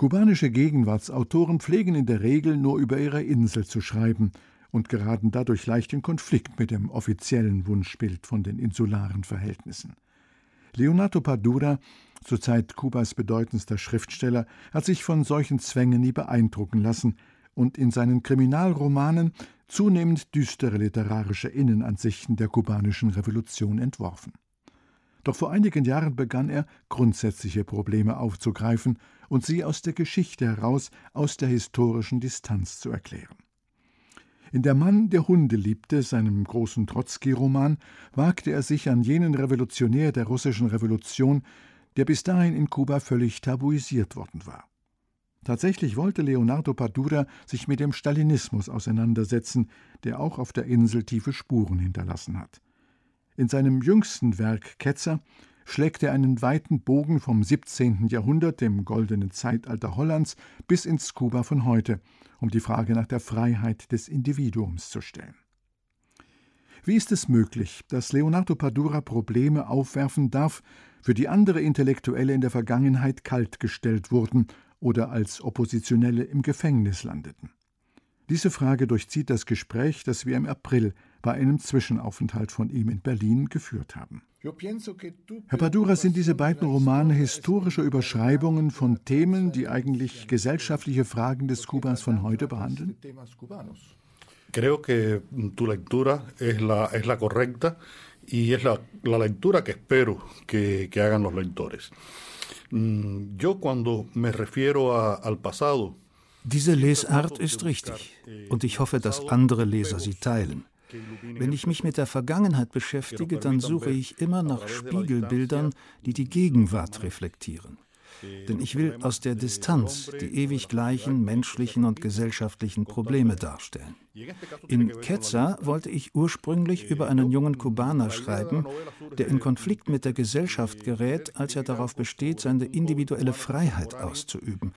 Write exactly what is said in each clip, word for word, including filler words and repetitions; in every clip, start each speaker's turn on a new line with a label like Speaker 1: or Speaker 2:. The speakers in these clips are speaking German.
Speaker 1: Kubanische Gegenwartsautoren pflegen in der Regel nur über ihre Insel zu schreiben und geraten dadurch leicht in Konflikt mit dem offiziellen Wunschbild von den insularen Verhältnissen. Leonardo Padura, zur Zeit Kubas bedeutendster Schriftsteller, hat sich von solchen Zwängen nie beeindrucken lassen und in seinen Kriminalromanen zunehmend düstere literarische Innenansichten der kubanischen Revolution entworfen. Doch vor einigen Jahren begann er, grundsätzliche Probleme aufzugreifen und sie aus der Geschichte heraus, aus der historischen Distanz zu erklären. In »Der Mann, der Hunde liebte«, seinem großen Trotzki-Roman, wagte er sich an jenen Revolutionär der russischen Revolution, der bis dahin in Kuba völlig tabuisiert worden war. Tatsächlich wollte Leonardo Padura sich mit dem Stalinismus auseinandersetzen, der auch auf der Insel tiefe Spuren hinterlassen hat. In seinem jüngsten Werk »Ketzer« schlägt er einen weiten Bogen vom siebzehnten Jahrhundert, dem goldenen Zeitalter Hollands, bis ins Kuba von heute, um die Frage nach der Freiheit des Individuums zu stellen. Wie ist es möglich, dass Leonardo Padura Probleme aufwerfen darf, für die andere Intellektuelle in der Vergangenheit kaltgestellt wurden oder als Oppositionelle im Gefängnis landeten? Diese Frage durchzieht das Gespräch, das wir im April bei einem Zwischenaufenthalt von ihm in Berlin geführt haben. Herr Padura, sind diese beiden Romane historische Überschreibungen von Themen, die eigentlich gesellschaftliche Fragen des Kubas von heute behandeln?
Speaker 2: Creo que tu lectura es la, es la correcta y es la, la lectura que espero que, que hagan los lectores. Yo cuando me refiero a, al pasado.
Speaker 3: Diese Lesart ist richtig und ich hoffe, dass andere Leser sie teilen. Wenn ich mich mit der Vergangenheit beschäftige, dann suche ich immer nach Spiegelbildern, die die Gegenwart reflektieren. Denn ich will aus der Distanz die ewig gleichen menschlichen und gesellschaftlichen Probleme darstellen. In »Ketzer« wollte ich ursprünglich über einen jungen Kubaner schreiben, der in Konflikt mit der Gesellschaft gerät, als er darauf besteht, seine individuelle Freiheit auszuüben.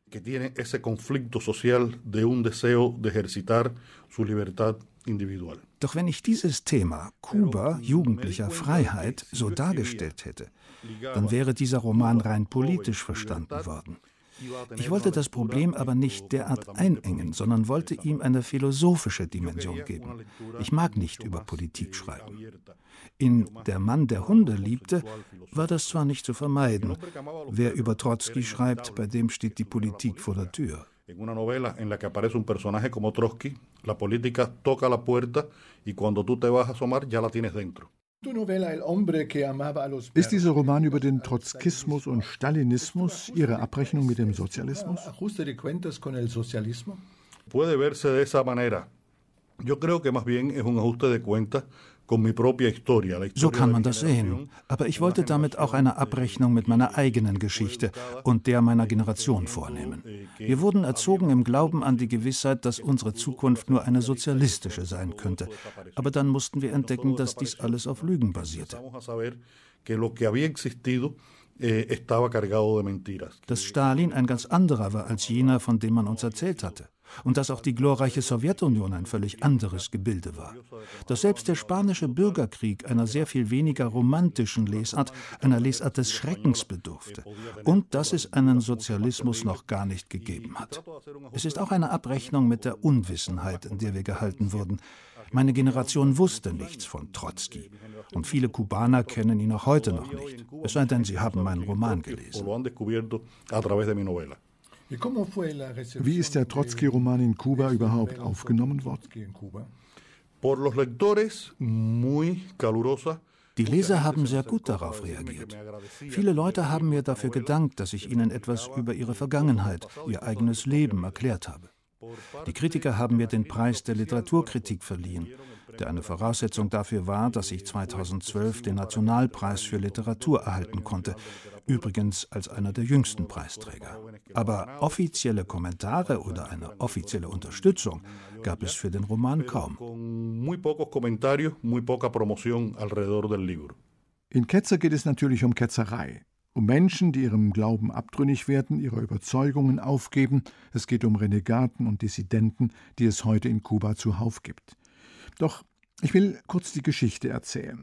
Speaker 3: Doch wenn ich dieses Thema, Kuba, jugendlicher Freiheit, so dargestellt hätte, dann wäre dieser Roman rein politisch verstanden worden. Ich wollte das Problem aber nicht derart einengen, sondern wollte ihm eine philosophische Dimension geben. Ich mag nicht über Politik schreiben. In »Der Mann, der Hunde liebte« war das zwar nicht zu vermeiden. Wer über Trotzki schreibt, bei dem steht die Politik vor der Tür.
Speaker 2: En una novela en la que aparece un personaje como Trotsky, la política toca la puerta y cuando tú te vas a asomar ya la tienes dentro.
Speaker 1: Ist dieser Roman über den Trotzkismus und Stalinismus Ihre Abrechnung mit dem Sozialismus?
Speaker 2: Puede verse de esa manera. Yo creo que más bien es un ajuste de cuentas con mi propia historia.
Speaker 3: So kann man das sehen. Aber ich wollte damit auch eine Abrechnung mit meiner eigenen Geschichte und der meiner Generation vornehmen. Wir wurden erzogen im Glauben an die Gewissheit, dass unsere Zukunft nur eine sozialistische sein könnte. Aber dann mussten wir entdecken, dass dies alles auf Lügen basierte. Dass Stalin ein ganz anderer war als jener, von dem man uns erzählt hatte. Und dass auch die glorreiche Sowjetunion ein völlig anderes Gebilde war. Dass selbst der spanische Bürgerkrieg einer sehr viel weniger romantischen Lesart, einer Lesart des Schreckens bedurfte. Und dass es einen Sozialismus noch gar nicht gegeben hat. Es ist auch eine Abrechnung mit der Unwissenheit, in der wir gehalten wurden. Meine Generation wusste nichts von Trotzki. Und viele Kubaner kennen ihn auch heute noch nicht. Es sei denn, sie haben meinen Roman gelesen.
Speaker 1: Wie ist der Trotzki-Roman in Kuba überhaupt aufgenommen worden?
Speaker 3: Die Leser haben sehr gut darauf reagiert. Viele Leute haben mir dafür gedankt, dass ich ihnen etwas über ihre Vergangenheit, ihr eigenes Leben erklärt habe. Die Kritiker haben mir den Preis der Literaturkritik verliehen, der eine Voraussetzung dafür war, dass ich zweitausendzwölf den Nationalpreis für Literatur erhalten konnte, übrigens als einer der jüngsten Preisträger. Aber offizielle Kommentare oder eine offizielle Unterstützung gab es für den Roman kaum.
Speaker 1: In »Ketzer« geht es natürlich um Ketzerei. Um Menschen, die ihrem Glauben abtrünnig werden, ihre Überzeugungen aufgeben. Es geht um Renegaten und Dissidenten, die es heute in Kuba zuhauf gibt. Doch ich will kurz die Geschichte erzählen.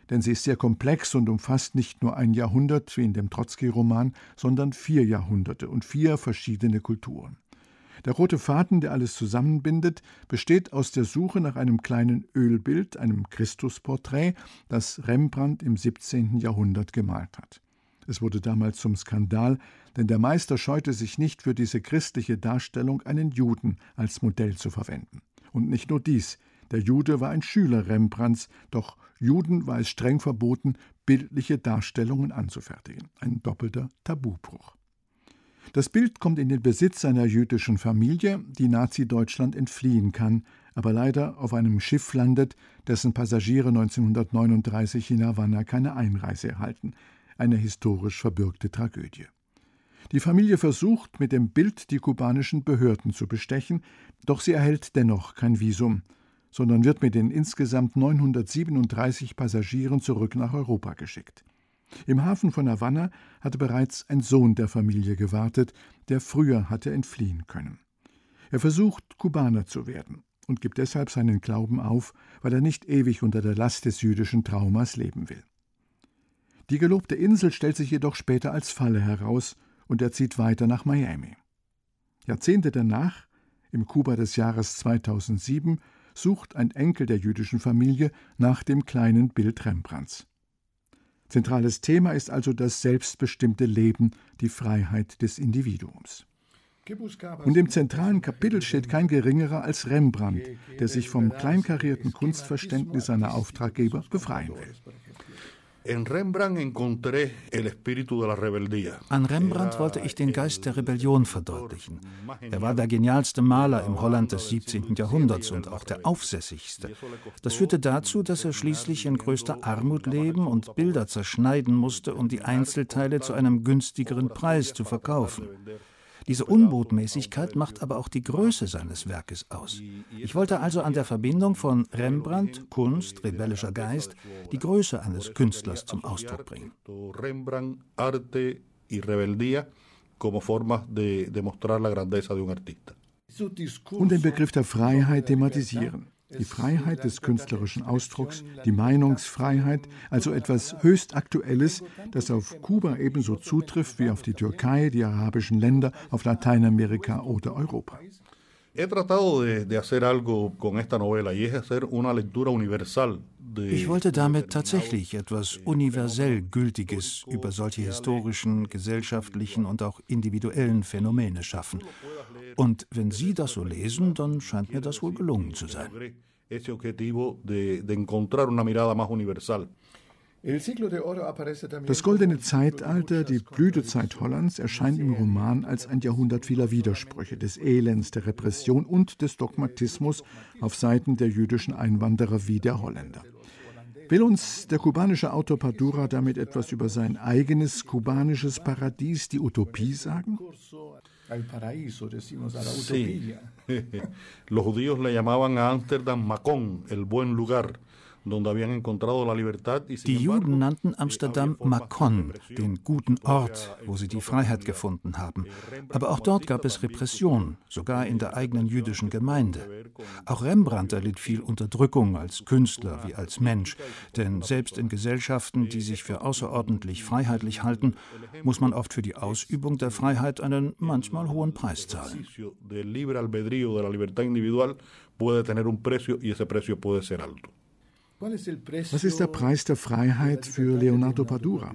Speaker 1: denn sie ist sehr komplex und umfasst nicht nur ein Jahrhundert wie in dem Trotzki-Roman, sondern vier Jahrhunderte und vier verschiedene Kulturen. Der rote Faden, der alles zusammenbindet, besteht aus der Suche nach einem kleinen Ölbild, einem Christusporträt, das Rembrandt im siebzehnten Jahrhundert gemalt hat. Es wurde damals zum Skandal, denn der Meister scheute sich nicht, für diese christliche Darstellung einen Juden als Modell zu verwenden. Und nicht nur dies, der Jude war ein Schüler Rembrandts, doch Juden war es streng verboten, bildliche Darstellungen anzufertigen. Ein doppelter Tabubruch. Das Bild kommt in den Besitz einer jüdischen Familie, die Nazi-Deutschland entfliehen kann, aber leider auf einem Schiff landet, dessen Passagiere neunzehnhundertneununddreißig in Havanna keine Einreise erhalten. Eine historisch verbürgte Tragödie. Die Familie versucht, mit dem Bild die kubanischen Behörden zu bestechen, doch sie erhält dennoch kein Visum, sondern wird mit den insgesamt neunhundertsiebenunddreißig Passagieren zurück nach Europa geschickt. Im Hafen von Havanna hatte bereits ein Sohn der Familie gewartet, der früher hatte entfliehen können. Er versucht, Kubaner zu werden und gibt deshalb seinen Glauben auf, weil er nicht ewig unter der Last des jüdischen Traumas leben will. Die gelobte Insel stellt sich jedoch später als Falle heraus und er zieht weiter nach Miami. Jahrzehnte danach, im Kuba des Jahres zweitausendsieben, sucht ein Enkel der jüdischen Familie nach dem kleinen Bild Rembrandts. Zentrales Thema ist also das selbstbestimmte Leben, die Freiheit des Individuums. Und im zentralen Kapitel steht kein geringerer als Rembrandt, der sich vom kleinkarierten Kunstverständnis seiner Auftraggeber befreien will.
Speaker 2: An Rembrandt
Speaker 3: wollte ich den Geist der Rebellion verdeutlichen. Er war der genialste Maler im Holland des siebzehnten Jahrhunderts und auch der aufsässigste. Das führte dazu, dass er schließlich in größter Armut leben und Bilder zerschneiden musste, um die Einzelteile zu einem günstigeren Preis zu verkaufen. Diese Unbotmäßigkeit macht aber auch die Größe seines Werkes aus. Ich wollte also an der Verbindung von Rembrandt, Kunst, rebellischer Geist, die Größe eines Künstlers zum Ausdruck bringen.
Speaker 2: Rembrandt, Arte y Rebeldía como formas de demostrar la grandeza de un artista.
Speaker 1: Und den Begriff der Freiheit thematisieren. Die Freiheit des künstlerischen Ausdrucks, die Meinungsfreiheit, also etwas höchst Aktuelles, das auf Kuba ebenso zutrifft wie auf die Türkei, die arabischen Länder, auf Lateinamerika oder Europa.
Speaker 2: Ich
Speaker 3: wollte damit tatsächlich etwas universell Gültiges über solche historischen, gesellschaftlichen und auch individuellen Phänomene schaffen. Und wenn Sie das so lesen, dann scheint mir das wohl gelungen zu sein.
Speaker 1: Das goldene Zeitalter, die Blütezeit Hollands, erscheint im Roman als ein Jahrhundert vieler Widersprüche, des Elends, der Repression und des Dogmatismus auf Seiten der jüdischen Einwanderer wie der Holländer. Will uns der kubanische Autor Padura damit etwas über sein eigenes kubanisches Paradies, die Utopie, sagen?
Speaker 2: Sí. Los judíos le llamaban a Ámsterdam Macón, el buen lugar.
Speaker 3: Die Juden nannten Amsterdam Macon, den guten Ort, wo sie die Freiheit gefunden haben. Aber auch dort gab es Repression, sogar in der eigenen jüdischen Gemeinde. Auch Rembrandt erlitt viel Unterdrückung als Künstler wie als Mensch. Denn selbst in Gesellschaften, die sich für außerordentlich freiheitlich halten, muss man oft für die Ausübung der Freiheit einen manchmal hohen Preis zahlen.
Speaker 1: Was ist der Preis der Freiheit für Leonardo Padura?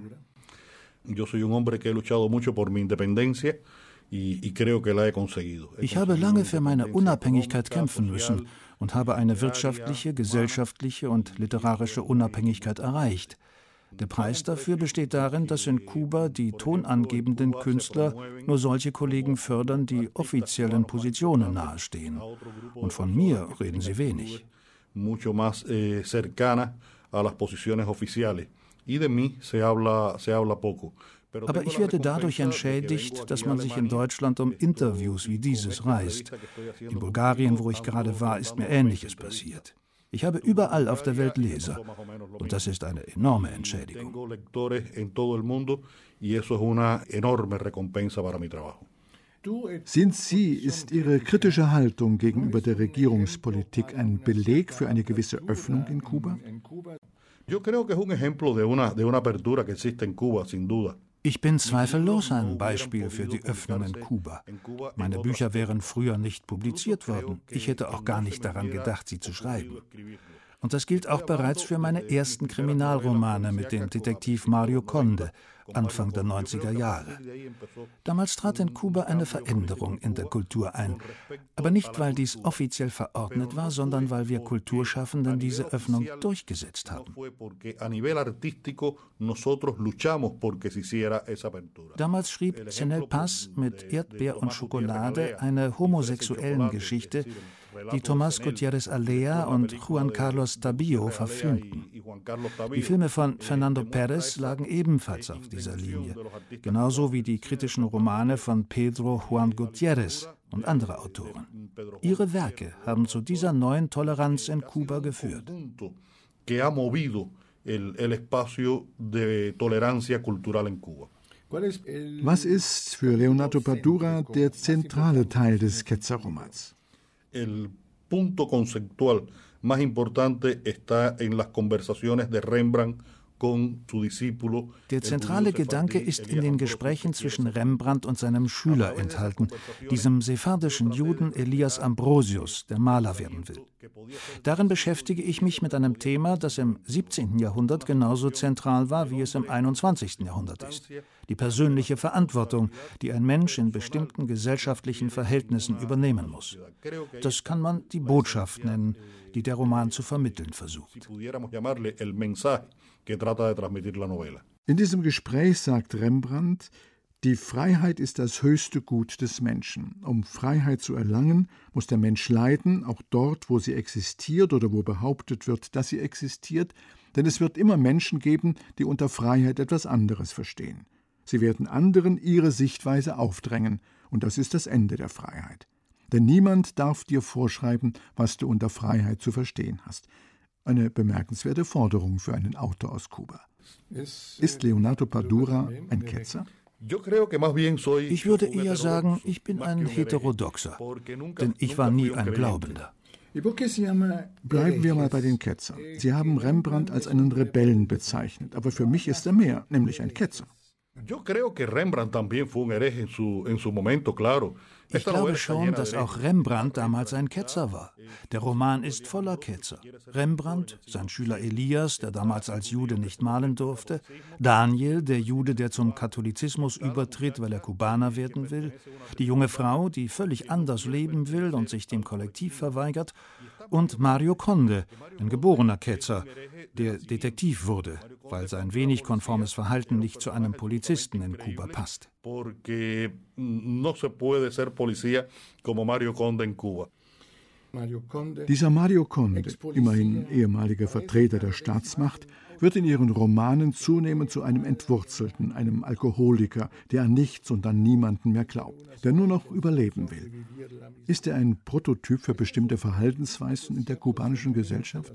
Speaker 3: Ich habe lange für meine Unabhängigkeit kämpfen müssen und habe eine wirtschaftliche, gesellschaftliche und literarische Unabhängigkeit erreicht. Der Preis dafür besteht darin, dass in Kuba die tonangebenden Künstler nur solche Kollegen fördern, die offiziellen Positionen nahestehen. Und von mir reden sie wenig.
Speaker 2: mucho más eh, cercana a las posiciones oficiales. Y de mí se habla, se habla poco.
Speaker 3: Aber ich werde dadurch entschädigt, dass man sich in Deutschland um Interviews wie dieses reißt. In Bulgarien, wo ich gerade war, ist mir Ähnliches passiert. Ich habe überall auf der Welt Leser. Und das ist eine enorme Entschädigung.
Speaker 1: Sind Sie, ist Ihre kritische Haltung gegenüber der Regierungspolitik ein Beleg für eine gewisse Öffnung in Kuba?
Speaker 3: Ich bin zweifellos ein Beispiel für die Öffnung in Kuba. Meine Bücher wären früher nicht publiziert worden. Ich hätte auch gar nicht daran gedacht, sie zu schreiben. Und das gilt auch bereits für meine ersten Kriminalromane mit dem Detektiv Mario Conde, Anfang der neunziger Jahre. Damals trat in Kuba eine Veränderung in der Kultur ein. Aber nicht, weil dies offiziell verordnet war, sondern weil wir Kulturschaffenden diese Öffnung durchgesetzt haben. Damals schrieb Cenel Paz mit Erdbeer und Schokolade eine homosexuellen Geschichte, die Tomás Gutiérrez Alea und Juan Carlos Tabillo verfilmten. Die Filme von Fernando Pérez lagen ebenfalls auf dieser Linie, genauso wie die kritischen Romane von Pedro Juan Gutiérrez und andere Autoren. Ihre Werke haben zu dieser neuen Toleranz in Kuba geführt.
Speaker 1: Was ist für Leonardo Padura der thecentrale Teil des Quetzalromans?
Speaker 2: El punto conceptual más importante está en las conversaciones de Rembrandt con su discípulo.
Speaker 3: Der zentrale Gedanke ist in den Gesprächen zwischen Rembrandt und seinem Schüler enthalten, diesem sephardischen Juden Elias Ambrosius, der Maler werden will. Darin beschäftige ich mich mit einem Thema, das im siebzehnten Jahrhundert genauso zentral war, wie es im einundzwanzigsten Jahrhundert ist. Die persönliche Verantwortung, die ein Mensch in bestimmten gesellschaftlichen Verhältnissen übernehmen muss. Das kann man die Botschaft nennen, die der Roman zu vermitteln versucht.
Speaker 1: In diesem Gespräch sagt Rembrandt, die Freiheit ist das höchste Gut des Menschen. Um Freiheit zu erlangen, muss der Mensch leiden, auch dort, wo sie existiert oder wo behauptet wird, dass sie existiert, denn es wird immer Menschen geben, die unter Freiheit etwas anderes verstehen. Sie werden anderen ihre Sichtweise aufdrängen, und das ist das Ende der Freiheit. Denn niemand darf dir vorschreiben, was du unter Freiheit zu verstehen hast. Eine bemerkenswerte Forderung für einen Autor aus Kuba. Ist Leonardo Padura ein Ketzer?
Speaker 3: Ich würde eher sagen, ich bin ein Heterodoxer, denn ich war nie ein Glaubender.
Speaker 1: Bleiben wir mal bei den Ketzern. Sie haben Rembrandt als einen Rebellen bezeichnet, aber für mich ist er mehr, nämlich ein Ketzer.
Speaker 3: Ich glaube schon, dass auch Rembrandt damals ein Ketzer war. Der Roman ist voller Ketzer. Rembrandt, sein Schüler Elias, der damals als Jude nicht malen durfte, Daniel, der Jude, der zum Katholizismus übertritt, weil er Kubaner werden will, die junge Frau, die völlig anders leben will und sich dem Kollektiv verweigert, und Mario Conde, ein geborener Ketzer, der Detektiv wurde, weil sein wenig konformes Verhalten nicht zu einem Polizisten in Kuba passt.
Speaker 1: Dieser Mario Conde, immerhin ehemaliger Vertreter der Staatsmacht, wird in ihren Romanen zunehmend zu einem Entwurzelten, einem Alkoholiker, der an nichts und an niemanden mehr glaubt, der nur noch überleben will. Ist er ein Prototyp für bestimmte Verhaltensweisen in der kubanischen Gesellschaft?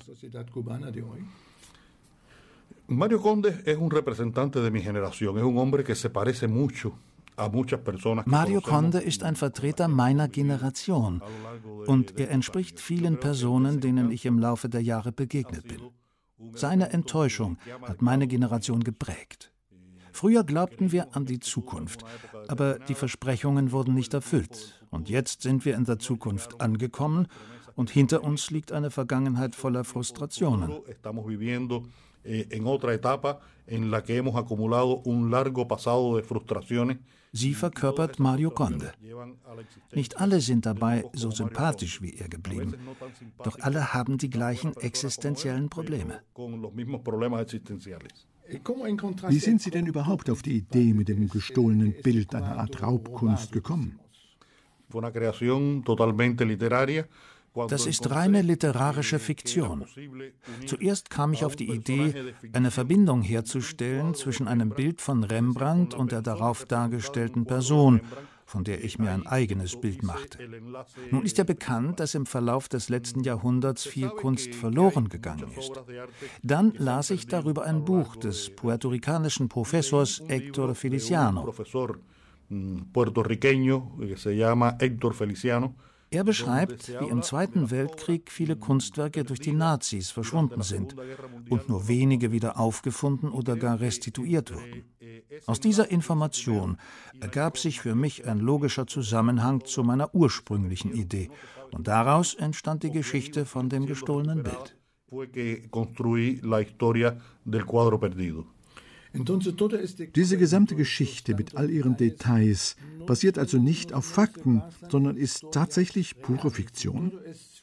Speaker 2: Mario Conde es un representante de mi generación, es un hombre que se parece mucho.
Speaker 3: Mario Conde ist ein Vertreter meiner Generation und er entspricht vielen Personen, denen ich im Laufe der Jahre begegnet bin. Seine Enttäuschung hat meine Generation geprägt. Früher glaubten wir an die Zukunft, aber die Versprechungen wurden nicht erfüllt. Und jetzt sind wir in der Zukunft angekommen und hinter uns liegt eine Vergangenheit voller Frustrationen. Sie verkörpert Mario Conde. Nicht alle sind dabei so sympathisch wie er geblieben, doch alle haben die gleichen existenziellen Probleme.
Speaker 1: Wie sind Sie denn überhaupt auf die Idee mit dem gestohlenen Bild einer Art Raubkunst gekommen?
Speaker 3: Das ist reine literarische Fiktion. Zuerst kam ich auf die Idee, eine Verbindung herzustellen zwischen einem Bild von Rembrandt und der darauf dargestellten Person, von der ich mir ein eigenes Bild machte. Nun ist ja bekannt, dass im Verlauf des letzten Jahrhunderts viel Kunst verloren gegangen ist. Dann las ich darüber ein Buch des puerto-ricanischen Professors Héctor Feliciano. Er beschreibt, wie im Zweiten Weltkrieg viele Kunstwerke durch die Nazis verschwunden sind und nur wenige wieder aufgefunden oder gar restituiert wurden. Aus dieser Information ergab sich für mich ein logischer Zusammenhang zu meiner ursprünglichen Idee und daraus entstand die Geschichte von dem gestohlenen Bild.
Speaker 1: Diese gesamte Geschichte mit all ihren Details basiert also nicht auf Fakten, sondern ist tatsächlich pure Fiktion?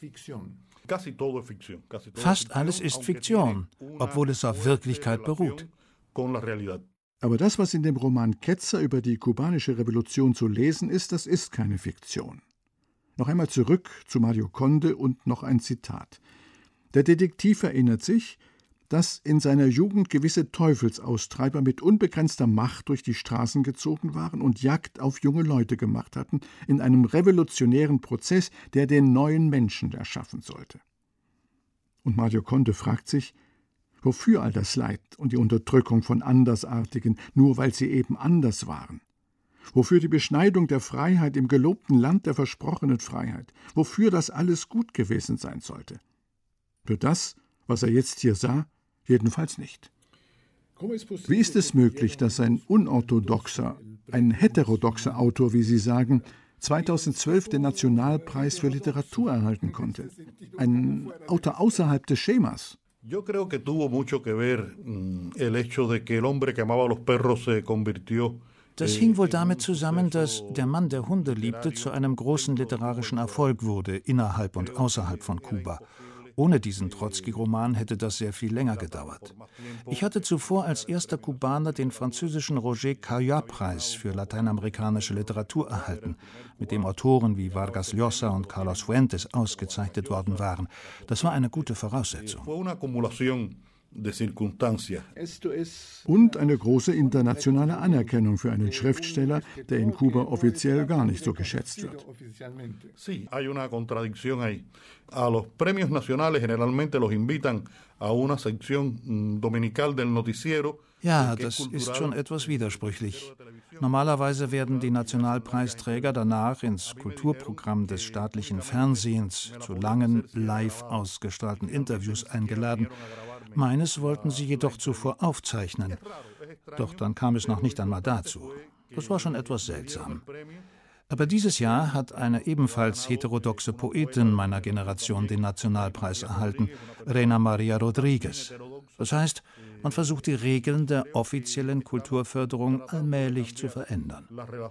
Speaker 3: Fast alles ist Fiktion, obwohl es auf Wirklichkeit beruht.
Speaker 1: Aber das, was in dem Roman Ketzer über die kubanische Revolution zu lesen ist, das ist keine Fiktion. Noch einmal zurück zu Mario Conde und noch ein Zitat. Der Detektiv erinnert sich, dass in seiner Jugend gewisse Teufelsaustreiber mit unbegrenzter Macht durch die Straßen gezogen waren und Jagd auf junge Leute gemacht hatten, in einem revolutionären Prozess, der den neuen Menschen erschaffen sollte. Und Mario Conde fragt sich, wofür all das Leid und die Unterdrückung von Andersartigen, nur weil sie eben anders waren? Wofür die Beschneidung der Freiheit im gelobten Land der versprochenen Freiheit? Wofür das alles gut gewesen sein sollte? Für das, was er jetzt hier sah, jedenfalls nicht. Wie ist es möglich, dass ein unorthodoxer, ein heterodoxer Autor, wie Sie sagen, zweitausendzwölf den Nationalpreis für Literatur erhalten konnte? Ein Autor außerhalb des Schemas.
Speaker 2: Yo creo que tuvo mucho que ver el hecho de que el hombre que amaba a los perros se convirtió.
Speaker 3: Das hing wohl damit zusammen, dass der Mann, der Hunde liebte, zu einem großen literarischen Erfolg wurde, innerhalb und außerhalb von Kuba. Ohne diesen Trotzki-Roman hätte das sehr viel länger gedauert. Ich hatte zuvor als erster Kubaner den französischen Roger Caillat-Preis für lateinamerikanische Literatur erhalten, mit dem Autoren wie Vargas Llosa und Carlos Fuentes ausgezeichnet worden waren. Das war eine gute Voraussetzung.
Speaker 1: Und eine große internationale Anerkennung für einen Schriftsteller, der in Kuba offiziell gar nicht so geschätzt wird.
Speaker 2: Sí, hay una contradicción ahí. A los premios nacionales generalmente los invitan a una sección dominical del noticiero.
Speaker 3: Ja, das ist schon etwas widersprüchlich. Normalerweise werden die Nationalpreisträger danach ins Kulturprogramm des staatlichen Fernsehens zu langen, live ausgestrahlten Interviews eingeladen. Meines wollten sie jedoch zuvor aufzeichnen. Doch dann kam es noch nicht einmal dazu. Das war schon etwas seltsam. Aber dieses Jahr hat eine ebenfalls heterodoxe Poetin meiner Generation den Nationalpreis erhalten, Reina Maria Rodriguez. Das heißt, man versucht die Regeln der offiziellen Kulturförderung allmählich zu verändern.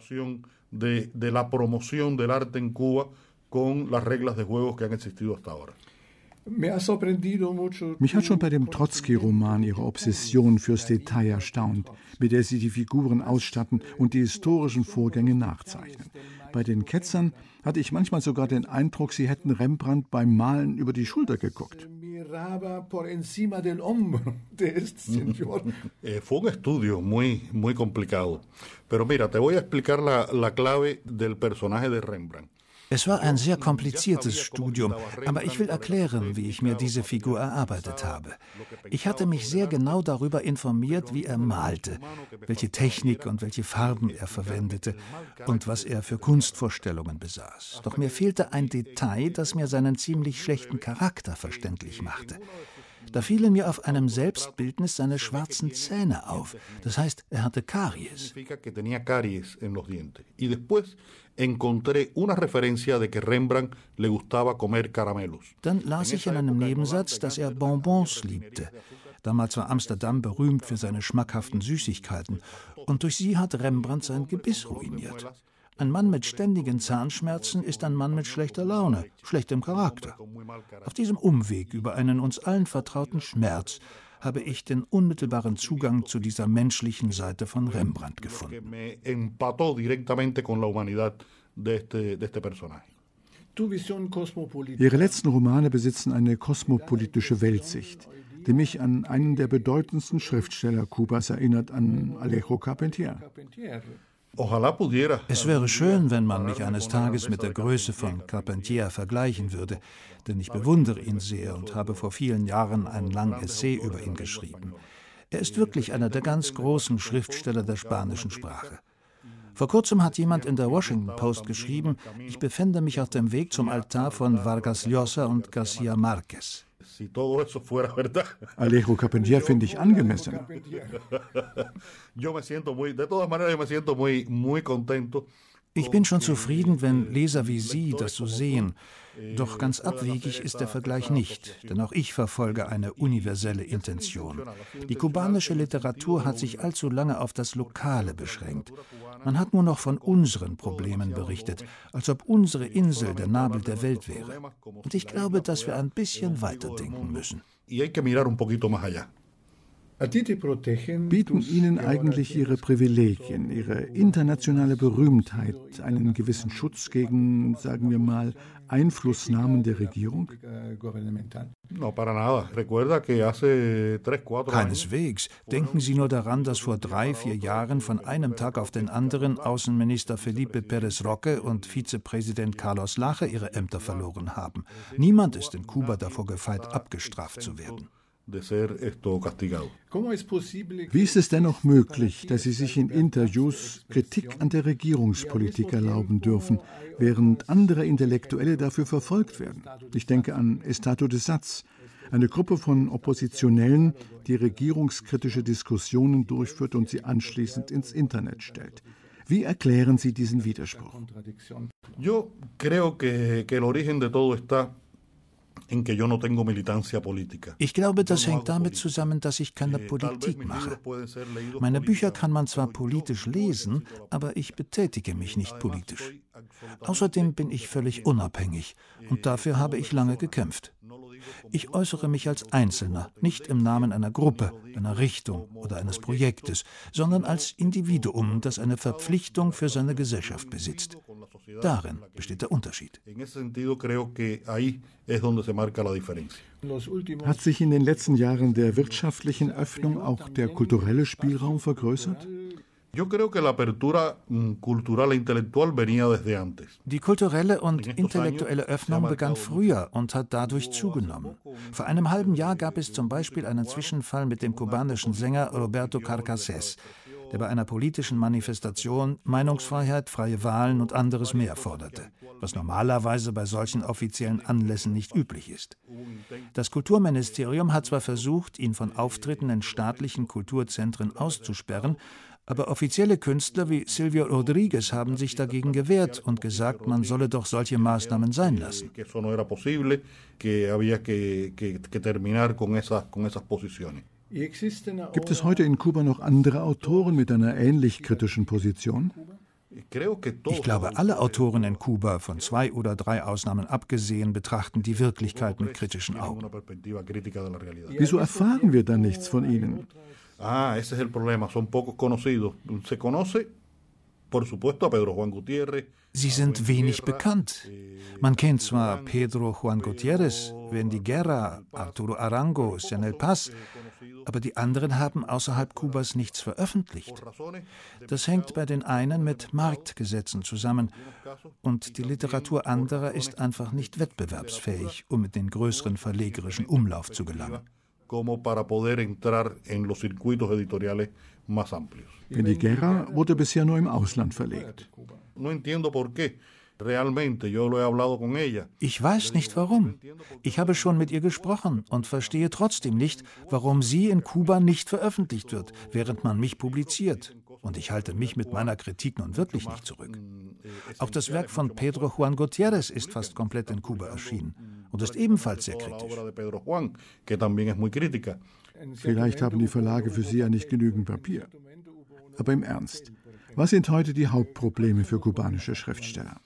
Speaker 1: Mich hat schon bei dem Trotzki-Roman ihre Obsession fürs Detail erstaunt, mit der sie die Figuren ausstatten und die historischen Vorgänge nachzeichnen. Bei den Ketzern hatte ich manchmal sogar den Eindruck, sie hätten Rembrandt beim Malen über die Schulter geguckt.
Speaker 2: Fue un estudio muy, muy complicado. Pero mira, te voy a explicar la, la clave del personaje de Rembrandt.
Speaker 3: Es war ein sehr kompliziertes Studium, aber ich will erklären, wie ich mir diese Figur erarbeitet habe. Ich hatte mich sehr genau darüber informiert, wie er malte, welche Technik und welche Farben er verwendete und was er für Kunstvorstellungen besaß. Doch mir fehlte ein Detail, das mir seinen ziemlich schlechten Charakter verständlich machte. Da fielen mir auf einem Selbstbildnis seine schwarzen Zähne auf. Das heißt, er hatte Karies. Dann las ich in einem Nebensatz, dass er Bonbons liebte. Damals war Amsterdam berühmt für seine schmackhaften Süßigkeiten. Und durch sie hat Rembrandt sein Gebiss ruiniert. Ein Mann mit ständigen Zahnschmerzen ist ein Mann mit schlechter Laune, schlechtem Charakter. Auf diesem Umweg über einen uns allen vertrauten Schmerz habe ich den unmittelbaren Zugang zu dieser menschlichen Seite von Rembrandt gefunden.
Speaker 1: Ihre letzten Romane besitzen eine kosmopolitische Weltsicht, die mich an einen der bedeutendsten Schriftsteller Kubas erinnert, an Alejo Carpentier.
Speaker 3: Es wäre schön, wenn man mich eines Tages mit der Größe von Carpentier vergleichen würde, denn ich bewundere ihn sehr und habe vor vielen Jahren ein langes Essay über ihn geschrieben. Er ist wirklich einer der ganz großen Schriftsteller der spanischen Sprache. Vor kurzem hat jemand in der Washington Post geschrieben, ich befände mich auf dem Weg zum Altar von Vargas Llosa und García Márquez.
Speaker 1: Alejo Carpentier finde ich angemessen.
Speaker 3: Ich bin schon zufrieden, wenn Leser wie Sie das so sehen. Doch ganz abwegig ist der Vergleich nicht, denn auch ich verfolge eine universelle Intention. Die kubanische Literatur hat sich allzu lange auf das Lokale beschränkt. Man hat nur noch von unseren Problemen berichtet, als ob unsere Insel der Nabel der Welt wäre. Und ich glaube, dass wir ein bisschen weiterdenken müssen.
Speaker 1: Bieten Ihnen eigentlich Ihre Privilegien, Ihre internationale Berühmtheit einen gewissen Schutz gegen, sagen wir mal, Einflussnahmen der Regierung?
Speaker 3: Keineswegs. Denken Sie nur daran, dass vor drei, vier Jahren von einem Tag auf den anderen Außenminister Felipe Pérez Roque und Vizepräsident Carlos Lache ihre Ämter verloren haben. Niemand ist in Kuba davor gefeit, abgestraft zu werden.
Speaker 1: Wie ist es dennoch möglich, dass Sie sich in Interviews Kritik an der Regierungspolitik erlauben dürfen, während andere Intellektuelle dafür verfolgt werden? Ich denke an Estado de Saz, eine Gruppe von Oppositionellen, die regierungskritische Diskussionen durchführt und sie anschließend ins Internet stellt. Wie erklären Sie diesen Widerspruch?
Speaker 2: Yo creo que, que el origen de todo está.
Speaker 3: Ich glaube, das hängt damit zusammen, dass ich keine Politik mache. Meine Bücher kann man zwar politisch lesen, aber ich betätige mich nicht politisch. Außerdem bin ich völlig unabhängig und dafür habe ich lange gekämpft. Ich äußere mich als Einzelner, nicht im Namen einer Gruppe, einer Richtung oder eines Projektes, sondern als Individuum, das eine Verpflichtung für seine Gesellschaft besitzt. Darin besteht der Unterschied.
Speaker 1: Hat sich in den letzten Jahren der wirtschaftlichen Öffnung auch der kulturelle Spielraum vergrößert?
Speaker 3: Die kulturelle und intellektuelle Öffnung begann früher und hat dadurch zugenommen. Vor einem halben Jahr gab es zum Beispiel einen Zwischenfall mit dem kubanischen Sänger Roberto Carcassés, der bei einer politischen Manifestation Meinungsfreiheit, freie Wahlen und anderes mehr forderte, was normalerweise bei solchen offiziellen Anlässen nicht üblich ist. Das Kulturministerium hat zwar versucht, ihn von Auftritten in staatlichen Kulturzentren auszusperren, aber offizielle Künstler wie Silvio Rodríguez haben sich dagegen gewehrt und gesagt, man solle doch solche Maßnahmen sein lassen.
Speaker 1: Gibt es heute in Kuba noch andere Autoren mit einer ähnlich kritischen Position?
Speaker 3: Ich glaube, alle Autoren in Kuba, von zwei oder drei Ausnahmen abgesehen, betrachten die Wirklichkeit mit kritischen Augen.
Speaker 1: Wieso erfahren wir dann nichts von ihnen?
Speaker 2: Ah, ese es el problema. Son pocos conocidos. Se conoce, por supuesto, a Pedro Juan Gutiérrez.
Speaker 3: Sie sind wenig bekannt. Man kennt zwar Pedro Juan Gutiérrez, Wendy Guerra, Arturo Arango, Chanel Paz, aber die anderen haben außerhalb Kubas nichts veröffentlicht. Das hängt bei den einen mit Marktgesetzen zusammen und die Literatur anderer ist einfach nicht wettbewerbsfähig, um in den größeren verlegerischen Umlauf zu gelangen.
Speaker 2: Como para poder entrar en los circuitos editoriales más amplios.
Speaker 1: Wendy Guerra wurde bisher nur im Ausland verlegt.
Speaker 2: No entiendo por qué. Realmente, yo lo he hablado con ella.
Speaker 3: Ich weiß nicht warum. Ich habe schon mit ihr gesprochen und verstehe trotzdem nicht, warum sie in Kuba nicht veröffentlicht wird, während man mich publiziert. Und ich halte mich mit meiner Kritik nun wirklich nicht zurück. Auch das Werk von Pedro Juan Gutiérrez ist fast komplett in Kuba erschienen und ist ebenfalls sehr kritisch.
Speaker 1: Vielleicht haben die Verlage für Sie ja nicht genügend Papier. Aber im Ernst, was sind heute die Hauptprobleme für kubanische Schriftsteller?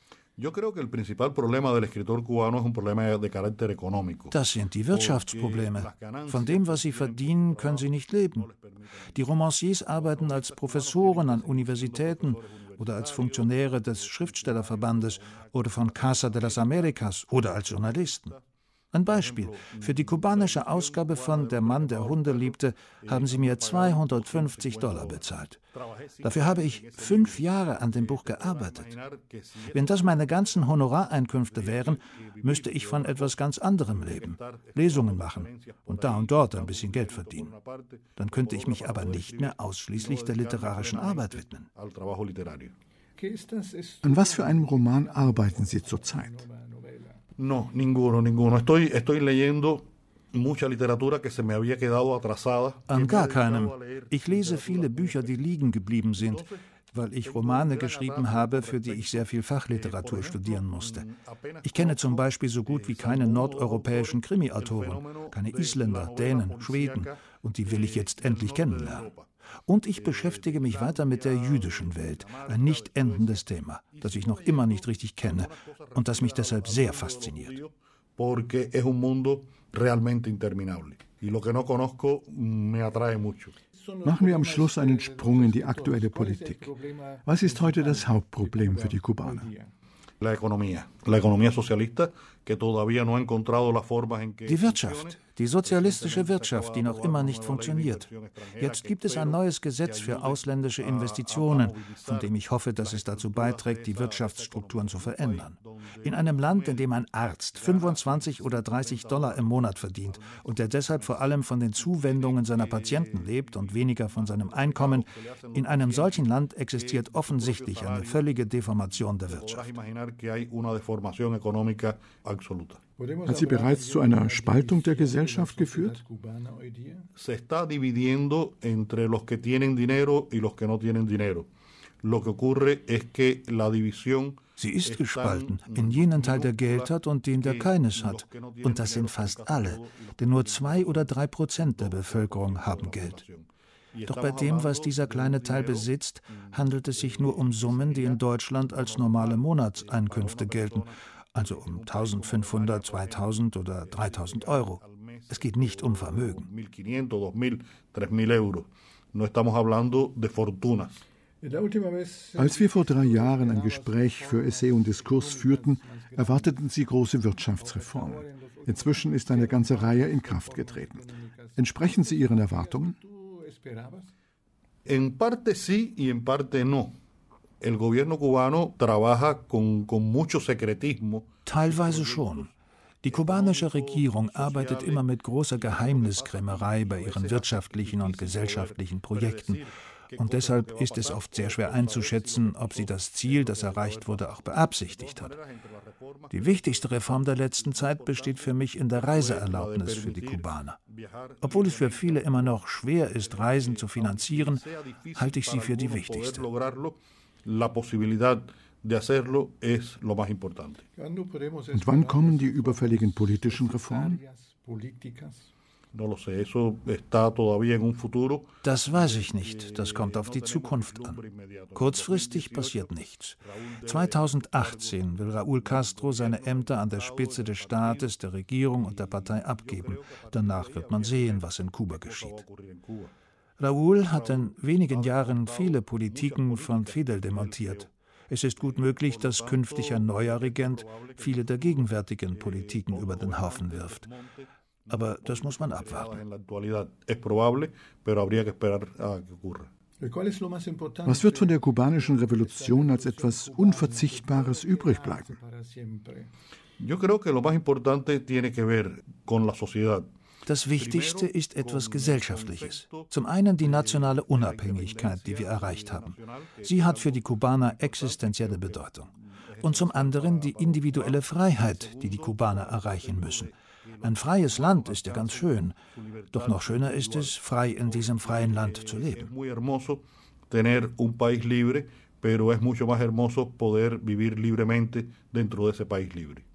Speaker 3: Das sind die Wirtschaftsprobleme. Von dem, was sie verdienen, können sie nicht leben. Die Romanciers arbeiten als Professoren an Universitäten oder als Funktionäre des Schriftstellerverbandes oder von Casa de las Americas oder als Journalisten. Ein Beispiel. Für die kubanische Ausgabe von Der Mann, der Hunde liebte, haben sie mir zweihundertfünfzig Dollar bezahlt. Dafür habe ich fünf Jahre an dem Buch gearbeitet. Wenn das meine ganzen Honorareinkünfte wären, müsste ich von etwas ganz anderem leben, Lesungen machen und da und dort ein bisschen Geld verdienen. Dann könnte ich mich aber nicht mehr ausschließlich der literarischen Arbeit widmen.
Speaker 1: An was für einem Roman arbeiten Sie zurzeit?
Speaker 2: No, ninguno, ninguno. Estoy, estoy leyendo mucha literatura que se me había quedado atrasada.
Speaker 3: An gar keinem. Ich lese viele Bücher, die liegen geblieben sind, weil ich Romane geschrieben habe, für die ich sehr viel Fachliteratur studieren musste. Ich kenne zum Beispiel so gut wie keine nordeuropäischen Krimi-Autoren, keine Isländer, Dänen, Schweden, und die will ich jetzt endlich kennenlernen. Und ich beschäftige mich weiter mit der jüdischen Welt, ein nicht endendes Thema, das ich noch immer nicht richtig kenne und das mich deshalb sehr fasziniert.
Speaker 2: Porque es un mundo realmente interminable. Y lo que no conozco me atrae mucho.
Speaker 1: Machen wir am Schluss einen Sprung in die aktuelle Politik. Was ist heute das Hauptproblem für die Kubaner?
Speaker 2: La economía, la economía socialista, que todavía no ha encontrado las formas en que...
Speaker 3: Die Wirtschaft, die sozialistische Wirtschaft, die noch immer nicht funktioniert. Jetzt gibt es ein neues Gesetz für ausländische Investitionen, von dem ich hoffe, dass es dazu beiträgt, die Wirtschaftsstrukturen zu verändern. In einem Land, in dem ein Arzt fünfundzwanzig oder dreißig Dollar im Monat verdient und der deshalb vor allem von den Zuwendungen seiner Patienten lebt und weniger von seinem Einkommen, in einem solchen Land existiert offensichtlich eine völlige Deformation der Wirtschaft.
Speaker 1: Hat sie bereits zu einer Spaltung der Gesellschaft geführt?
Speaker 2: Se está dividiendo entre los que tienen dinero y los que no tienen dinero. Lo que ocurre es que la división...
Speaker 3: Sie ist gespalten in jenen Teil, der Geld hat und den, der keines hat. Und das sind fast alle, denn nur zwei oder drei Prozent der Bevölkerung haben Geld. Doch bei dem, was dieser kleine Teil besitzt, handelt es sich nur um Summen, die in Deutschland als normale Monatseinkünfte gelten, also um eintausendfünfhundert, zweitausend oder dreitausend Euro. Es geht nicht um Vermögen.
Speaker 1: Als wir vor drei Jahren ein Gespräch für Essay und Diskurs führten, erwarteten Sie große Wirtschaftsreformen. Inzwischen ist eine ganze Reihe in Kraft getreten. Entsprechen sie Ihren Erwartungen?
Speaker 2: En parte sí y en parte no. El gobierno cubano trabaja con, con mucho secretismo.
Speaker 3: Teilweise schon. Die kubanische Regierung arbeitet immer mit großer Geheimniskrämerei bei ihren wirtschaftlichen und gesellschaftlichen Projekten. Und deshalb ist es oft sehr schwer einzuschätzen, ob sie das Ziel, das erreicht wurde, auch beabsichtigt hat. Die wichtigste Reform der letzten Zeit besteht für mich in der Reiseerlaubnis für die Kubaner. Obwohl es für viele immer noch schwer ist, Reisen zu finanzieren, halte ich sie für die wichtigste.
Speaker 1: Und wann kommen die überfälligen politischen Reformen?
Speaker 3: Das weiß ich nicht. Das kommt auf die Zukunft an. Kurzfristig passiert nichts. zweitausendachtzehn will Raúl Castro seine Ämter an der Spitze des Staates, der Regierung und der Partei abgeben. Danach wird man sehen, was in Kuba geschieht. Raúl hat in wenigen Jahren viele Politiken von Fidel demontiert. Es ist gut möglich, dass künftig ein neuer Regent viele der gegenwärtigen Politiken über den Haufen wirft. Aber das muss man abwarten.
Speaker 1: Was wird von der kubanischen Revolution als etwas Unverzichtbares übrig bleiben?
Speaker 3: Das Wichtigste ist etwas Gesellschaftliches. Zum einen die nationale Unabhängigkeit, die wir erreicht haben. Sie hat für die Kubaner existenzielle Bedeutung. Und zum anderen die individuelle Freiheit, die die Kubaner erreichen müssen. Ein freies Land ist ja ganz schön, doch noch schöner ist es, frei in diesem freien Land zu leben.
Speaker 2: Pero es mucho más hermoso poder vivir libremente dentro de ese país libre.